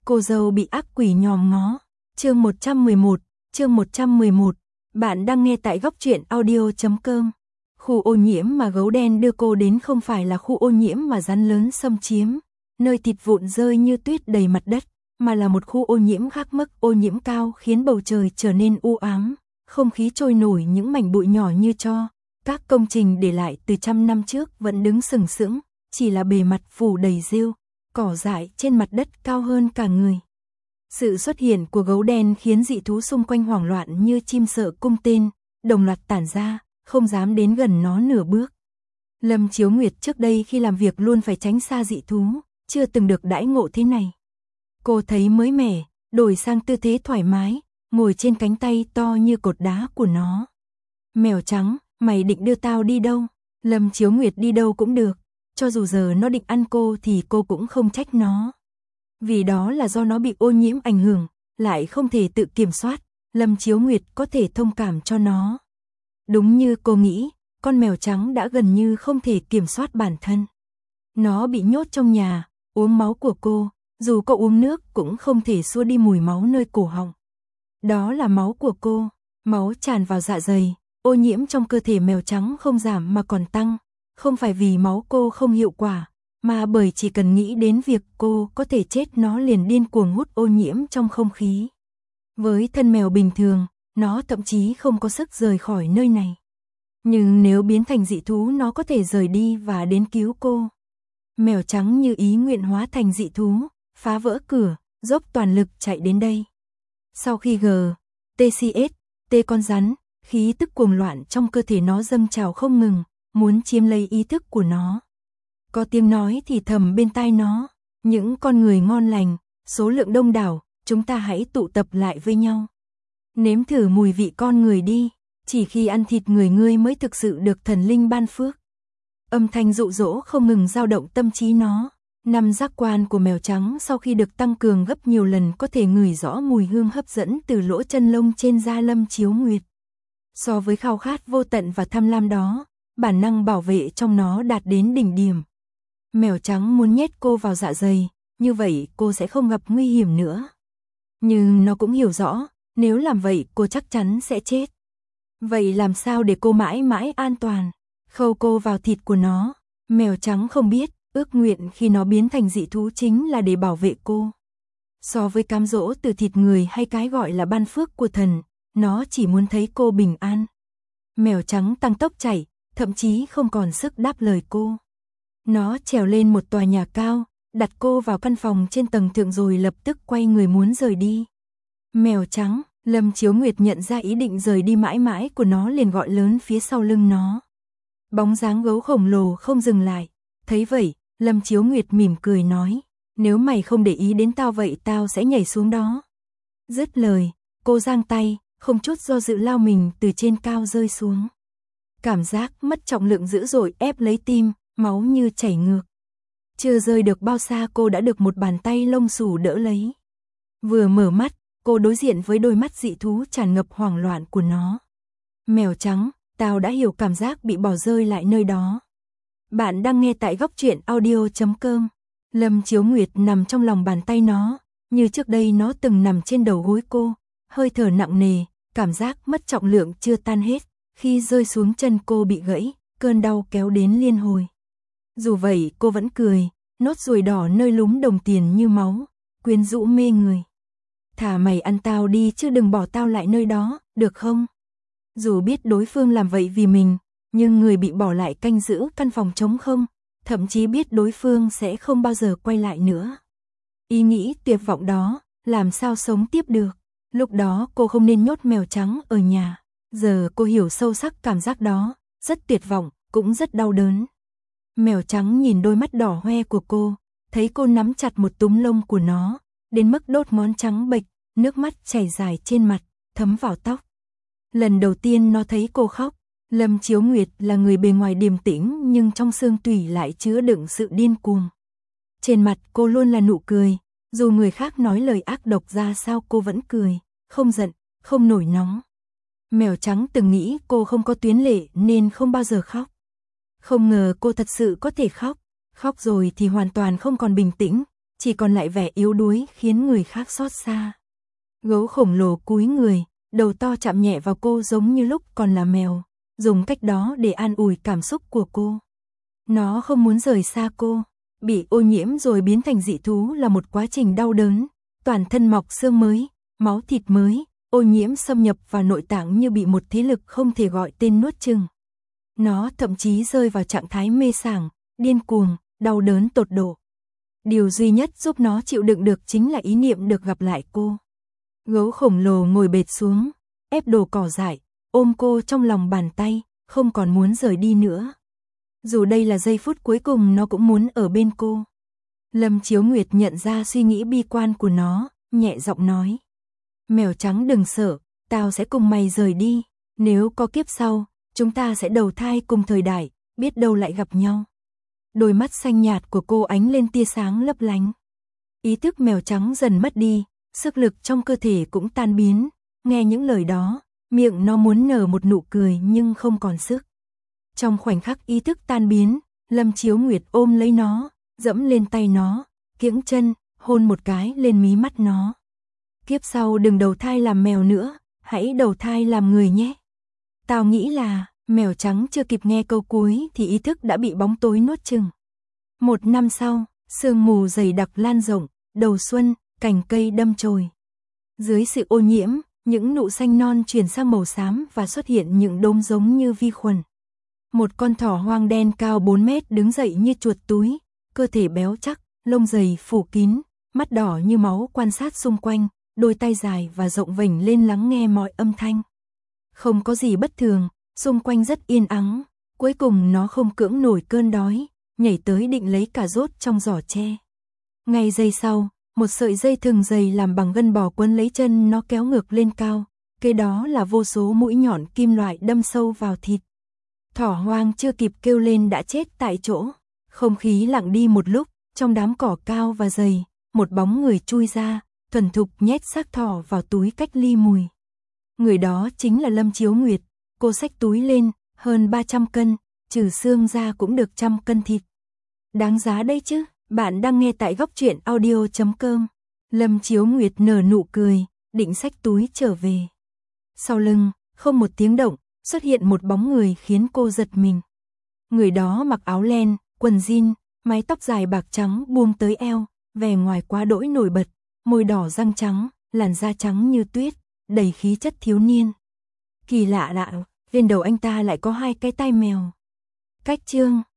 Cô dâu bị ác quỷ nhòm ngó. Chương 111. Bạn đang nghe tại góc truyện audio.com. Khu ô nhiễm mà gấu đen đưa cô đến không phải là khu ô nhiễm mà rắn lớn xâm chiếm, nơi thịt vụn rơi như tuyết đầy mặt đất, mà là một khu ô nhiễm khác mức ô nhiễm cao khiến bầu trời trở nên u ám, không khí trôi nổi những mảnh bụi nhỏ như tro. Các công trình để lại từ trăm năm trước vẫn đứng sừng sững, chỉ là bề mặt phủ đầy rêu, cỏ dại trên mặt đất cao hơn cả người. Sự xuất hiện của gấu đen khiến dị thú xung quanh hoảng loạn như chim sợ cung tên, đồng loạt tản ra, không dám đến gần nó nửa bước. Lâm Chiếu Nguyệt trước đây khi làm việc luôn phải tránh xa dị thú, chưa từng được đãi ngộ thế này. Cô thấy mới mẻ, đổi sang tư thế thoải mái, ngồi trên cánh tay to như cột đá của nó. Mèo trắng, mày định đưa tao đi đâu? Lâm Chiếu Nguyệt đi đâu cũng được, cho dù giờ nó định ăn cô thì cô cũng không trách nó. Vì đó là do nó bị ô nhiễm ảnh hưởng, lại không thể tự kiểm soát, Lâm Chiếu Nguyệt có thể thông cảm cho nó. Đúng như cô nghĩ, con mèo trắng đã gần như không thể kiểm soát bản thân. Nó bị nhốt trong nhà, uống máu của cô, dù có uống nước cũng không thể xua đi mùi máu nơi cổ họng. Đó là máu của cô, máu tràn vào dạ dày, ô nhiễm trong cơ thể mèo trắng không giảm mà còn tăng, không phải vì máu cô không hiệu quả, mà bởi chỉ cần nghĩ đến việc cô có thể chết nó liền điên cuồng hút ô nhiễm trong không khí. Với thân mèo bình thường, nó thậm chí không có sức rời khỏi nơi này. Nhưng nếu biến thành dị thú nó có thể rời đi và đến cứu cô. Mèo trắng như ý nguyện hóa thành dị thú, phá vỡ cửa, dốc toàn lực chạy đến đây. Sau khi TCS, con rắn, khí tức cuồng loạn trong cơ thể nó dâng trào không ngừng, muốn chiếm lấy ý thức của nó. Có tiếng nói thì thầm bên tai nó, những con người ngon lành, số lượng đông đảo, chúng ta hãy tụ tập lại với nhau. Nếm thử mùi vị con người đi, chỉ khi ăn thịt người ngươi mới thực sự được thần linh ban phước. Âm thanh dụ dỗ không ngừng dao động tâm trí nó. Năm giác quan của mèo trắng sau khi được tăng cường gấp nhiều lần có thể ngửi rõ mùi hương hấp dẫn từ lỗ chân lông trên da Lâm Chiếu Nguyệt. So với khao khát vô tận và tham lam đó, bản năng bảo vệ trong nó đạt đến đỉnh điểm. Mèo trắng muốn nhét cô vào dạ dày, như vậy cô sẽ không gặp nguy hiểm nữa. Nhưng nó cũng hiểu rõ, nếu làm vậy cô chắc chắn sẽ chết. Vậy làm sao để cô mãi mãi an toàn? Khâu cô vào thịt của nó, mèo trắng không biết, ước nguyện khi nó biến thành dị thú chính là để bảo vệ cô. So với cám dỗ từ thịt người hay cái gọi là ban phước của thần, nó chỉ muốn thấy cô bình an. Mèo trắng tăng tốc chạy, thậm chí không còn sức đáp lời cô. Nó trèo lên một tòa nhà cao, đặt cô vào căn phòng trên tầng thượng rồi lập tức quay người muốn rời đi. Mèo trắng, Lâm Chiếu Nguyệt nhận ra ý định rời đi mãi mãi của nó liền gọi lớn phía sau lưng nó. Bóng dáng gấu khổng lồ không dừng lại. Thấy vậy, Lâm Chiếu Nguyệt mỉm cười nói, nếu mày không để ý đến tao vậy tao sẽ nhảy xuống đó. Dứt lời, cô giang tay, không chút do dự lao mình từ trên cao rơi xuống. Cảm giác mất trọng lượng dữ dội ép lấy tim, máu như chảy ngược. Chưa rơi được bao xa cô đã được một bàn tay lông xù đỡ lấy. Vừa mở mắt, cô đối diện với đôi mắt dị thú tràn ngập hoảng loạn của nó. Mèo trắng, tao đã hiểu cảm giác bị bỏ rơi lại nơi đó. Bạn đang nghe tại góc truyện audio.com. Lâm Chiếu Nguyệt nằm trong lòng bàn tay nó, như trước đây nó từng nằm trên đầu gối cô, hơi thở nặng nề, cảm giác mất trọng lượng chưa tan hết, khi rơi xuống chân cô bị gãy, cơn đau kéo đến liên hồi. Dù vậy cô vẫn cười, nốt ruồi đỏ nơi lúm đồng tiền như máu, quyến rũ mê người. Thả mày ăn tao đi chứ đừng bỏ tao lại nơi đó, được không? Dù biết đối phương làm vậy vì mình, nhưng người bị bỏ lại canh giữ căn phòng trống không, thậm chí biết đối phương sẽ không bao giờ quay lại nữa. Ý nghĩ tuyệt vọng đó, làm sao sống tiếp được. Lúc đó cô không nên nhốt mèo trắng ở nhà. Giờ cô hiểu sâu sắc cảm giác đó, rất tuyệt vọng, cũng rất đau đớn. Mèo trắng nhìn đôi mắt đỏ hoe của cô, thấy cô nắm chặt một túm lông của nó, đến mức đốt ngón trắng bệch, nước mắt chảy dài trên mặt, thấm vào tóc. Lần đầu tiên nó thấy cô khóc, Lâm Chiếu Nguyệt là người bề ngoài điềm tĩnh nhưng trong xương tủy lại chứa đựng sự điên cuồng. Trên mặt cô luôn là nụ cười, dù người khác nói lời ác độc ra sao cô vẫn cười, không giận, không nổi nóng. Mèo trắng từng nghĩ cô không có tuyến lệ nên không bao giờ khóc. Không ngờ cô thật sự có thể khóc, khóc rồi thì hoàn toàn không còn bình tĩnh, chỉ còn lại vẻ yếu đuối khiến người khác xót xa. Gấu khổng lồ cúi người, đầu to chạm nhẹ vào cô giống như lúc còn là mèo, dùng cách đó để an ủi cảm xúc của cô. Nó không muốn rời xa cô, bị ô nhiễm rồi biến thành dị thú là một quá trình đau đớn, toàn thân mọc xương mới, máu thịt mới, ô nhiễm xâm nhập vào nội tạng như bị một thế lực không thể gọi tên nuốt chửng. Nó thậm chí rơi vào trạng thái mê sảng, điên cuồng, đau đớn tột độ. Điều duy nhất giúp nó chịu đựng được chính là ý niệm được gặp lại cô. Gấu khổng lồ ngồi bệt xuống, ép đồ cỏ dại, ôm cô trong lòng bàn tay, không còn muốn rời đi nữa. Dù đây là giây phút cuối cùng nó cũng muốn ở bên cô. Lâm Chiếu Nguyệt nhận ra suy nghĩ bi quan của nó, nhẹ giọng nói. Mèo trắng đừng sợ, tao sẽ cùng mày rời đi. Nếu có kiếp sau, chúng ta sẽ đầu thai cùng thời đại, biết đâu lại gặp nhau. Đôi mắt xanh nhạt của cô ánh lên tia sáng lấp lánh. Ý thức mèo trắng dần mất đi, sức lực trong cơ thể cũng tan biến. Nghe những lời đó, miệng nó muốn nở một nụ cười nhưng không còn sức. Trong khoảnh khắc ý thức tan biến, Lâm Chiếu Nguyệt ôm lấy nó, dẫm lên tay nó, kiễng chân, hôn một cái lên mí mắt nó. Kiếp sau đừng đầu thai làm mèo nữa, hãy đầu thai làm người nhé. Tao nghĩ là, mèo trắng chưa kịp nghe câu cuối thì ý thức đã bị bóng tối nuốt chửng. 1 năm sau, sương mù dày đặc lan rộng, đầu xuân, cành cây đâm chồi. Dưới sự ô nhiễm, những nụ xanh non chuyển sang màu xám và xuất hiện những đốm giống như vi khuẩn. Một con thỏ hoang đen cao 4 mét đứng dậy như chuột túi, cơ thể béo chắc, lông dày phủ kín, mắt đỏ như máu quan sát xung quanh, đôi tay dài và rộng vểnh lên lắng nghe mọi âm thanh. Không có gì bất thường, xung quanh rất yên ắng, cuối cùng nó không cưỡng nổi cơn đói, nhảy tới định lấy cà rốt trong giỏ tre. Ngay giây sau, một sợi dây thừng dày làm bằng gân bò quấn lấy chân nó kéo ngược lên cao, kế đó là vô số mũi nhọn kim loại đâm sâu vào thịt. Thỏ hoang chưa kịp kêu lên đã chết tại chỗ. Không khí lặng đi một lúc, trong đám cỏ cao và dày, một bóng người chui ra, thuần thục nhét xác thỏ vào túi cách ly mùi. Người đó chính là Lâm Chiếu Nguyệt, cô xách túi lên, hơn 300 cân, trừ xương ra cũng được 100 cân thịt. Đáng giá đây chứ, bạn đang nghe tại Góc Truyện Audio.com. Lâm Chiếu Nguyệt nở nụ cười, định xách túi trở về. Sau lưng, không một tiếng động, xuất hiện một bóng người khiến cô giật mình. Người đó mặc áo len, quần jean, mái tóc dài bạc trắng buông tới eo, vẻ ngoài quá đỗi nổi bật, môi đỏ răng trắng, làn da trắng như tuyết, đầy khí chất thiếu niên. Kỳ lạ lạ, trên đầu anh ta lại có 2 cái tai mèo. Cách chương